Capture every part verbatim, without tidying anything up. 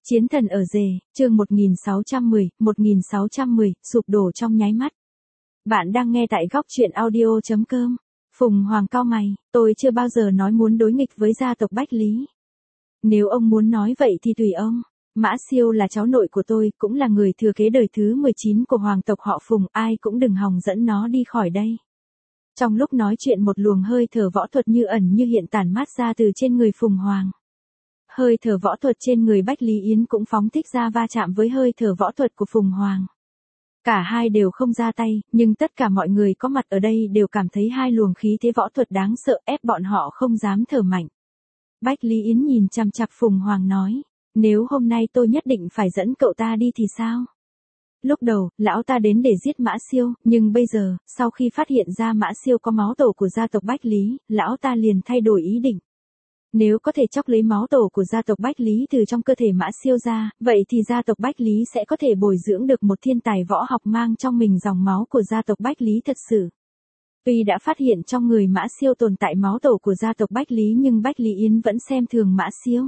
Chiến thần ở rề, chương một nghìn sáu trăm mười, một nghìn sáu trăm mười, sụp đổ trong nháy mắt. Bạn đang nghe tại góc truyện audio chấm com. Phùng Hoàng cau mày, tôi chưa bao giờ nói muốn đối nghịch với gia tộc Bách Lý. Nếu ông muốn nói vậy thì tùy ông. Mã Siêu là cháu nội của tôi, cũng là người thừa kế đời thứ mười chín của hoàng tộc họ Phùng, ai cũng đừng hòng dẫn nó đi khỏi đây. Trong lúc nói chuyện một luồng hơi thở võ thuật như ẩn như hiện tản mát ra từ trên người Phùng Hoàng. Hơi thở võ thuật trên người Bách Lý Yến cũng phóng thích ra va chạm với hơi thở võ thuật của Phùng Hoàng. Cả hai đều không ra tay, nhưng tất cả mọi người có mặt ở đây đều cảm thấy hai luồng khí thế võ thuật đáng sợ ép bọn họ không dám thở mạnh. Bách Lý Yến nhìn chằm chằm Phùng Hoàng nói, nếu hôm nay tôi nhất định phải dẫn cậu ta đi thì sao? Lúc đầu, lão ta đến để giết Mã Siêu, nhưng bây giờ, sau khi phát hiện ra Mã Siêu có máu tổ của gia tộc Bách Lý, lão ta liền thay đổi ý định. Nếu có thể chóc lấy máu tổ của gia tộc Bách Lý từ trong cơ thể Mã Siêu ra, vậy thì gia tộc Bách Lý sẽ có thể bồi dưỡng được một thiên tài võ học mang trong mình dòng máu của gia tộc Bách Lý thật sự. Tuy đã phát hiện trong người Mã Siêu tồn tại máu tổ của gia tộc Bách Lý nhưng Bách Lý Yến vẫn xem thường Mã Siêu.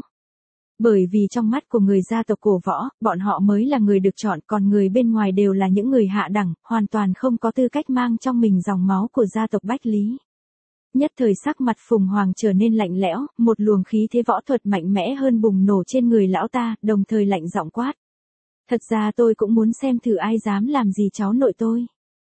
Bởi vì trong mắt của người gia tộc cổ võ, bọn họ mới là người được chọn, còn người bên ngoài đều là những người hạ đẳng, hoàn toàn không có tư cách mang trong mình dòng máu của gia tộc Bách Lý. Nhất thời sắc mặt Phùng Hoàng trở nên lạnh lẽo, một luồng khí thế võ thuật mạnh mẽ hơn bùng nổ trên người lão ta, đồng thời lạnh giọng quát. Thật ra tôi cũng muốn xem thử ai dám làm gì cháu nội tôi.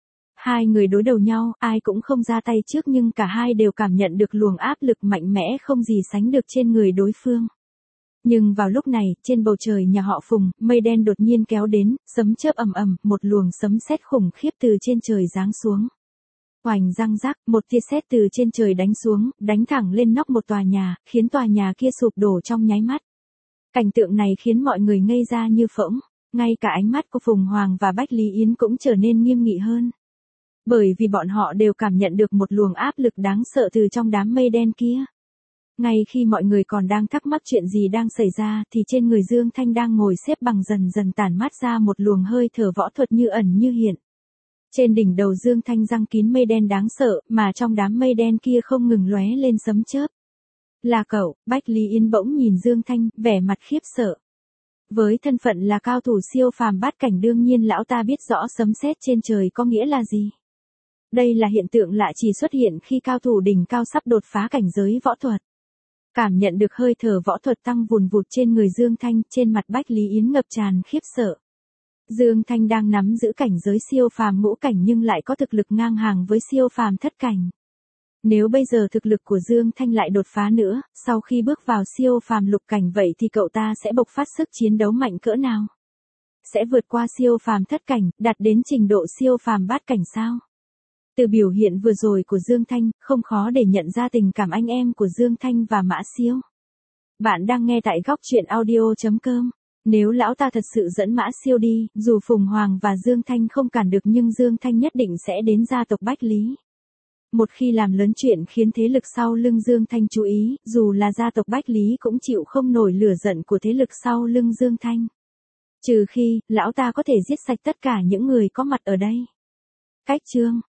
Hai người đối đầu nhau, ai cũng không ra tay trước nhưng cả hai đều cảm nhận được luồng áp lực mạnh mẽ không gì sánh được trên người đối phương. Nhưng vào lúc này, trên bầu trời nhà họ Phùng, mây đen đột nhiên kéo đến, sấm chớp ầm ầm, một luồng sấm sét khủng khiếp từ trên trời giáng xuống. Oành răng rắc, một tia sét từ trên trời đánh xuống, đánh thẳng lên nóc một tòa nhà, khiến tòa nhà kia sụp đổ trong nháy mắt. Cảnh tượng này khiến mọi người ngây ra như phỗng, ngay cả ánh mắt của Phùng Hoàng và Bách Lý Yến cũng trở nên nghiêm nghị hơn. Bởi vì bọn họ đều cảm nhận được một luồng áp lực đáng sợ từ trong đám mây đen kia. Ngay khi mọi người còn đang thắc mắc chuyện gì đang xảy ra thì trên người Dương Thanh đang ngồi xếp bằng dần dần tản mát ra một luồng hơi thở võ thuật như ẩn như hiện. Trên đỉnh đầu Dương Thanh răng kín mây đen đáng sợ, mà trong đám mây đen kia không ngừng lóe lên sấm chớp. Là cậu, Bách Lý Yến bỗng nhìn Dương Thanh, vẻ mặt khiếp sợ. Với thân phận là cao thủ siêu phàm bát cảnh đương nhiên lão ta biết rõ sấm sét trên trời có nghĩa là gì. Đây là hiện tượng lạ chỉ xuất hiện khi cao thủ đỉnh cao sắp đột phá cảnh giới võ thuật. Cảm nhận được hơi thở võ thuật tăng vùn vụt trên người Dương Thanh, trên mặt Bách Lý Yến ngập tràn khiếp sợ. Dương Thanh đang nắm giữ cảnh giới siêu phàm ngũ cảnh nhưng lại có thực lực ngang hàng với siêu phàm thất cảnh. Nếu bây giờ thực lực của Dương Thanh lại đột phá nữa, sau khi bước vào siêu phàm lục cảnh vậy thì cậu ta sẽ bộc phát sức chiến đấu mạnh cỡ nào? Sẽ vượt qua siêu phàm thất cảnh, đạt đến trình độ siêu phàm bát cảnh sao? Từ biểu hiện vừa rồi của Dương Thanh, không khó để nhận ra tình cảm anh em của Dương Thanh và Mã Siêu. Bạn đang nghe tại góc truyện audio chấm com. Nếu lão ta thật sự dẫn Mã Siêu đi, dù Phùng Hoàng và Dương Thanh không cản được nhưng Dương Thanh nhất định sẽ đến gia tộc Bách Lý. Một khi làm lớn chuyện khiến thế lực sau lưng Dương Thanh chú ý, dù là gia tộc Bách Lý cũng chịu không nổi lửa giận của thế lực sau lưng Dương Thanh. Trừ khi, lão ta có thể giết sạch tất cả những người có mặt ở đây. Cách chương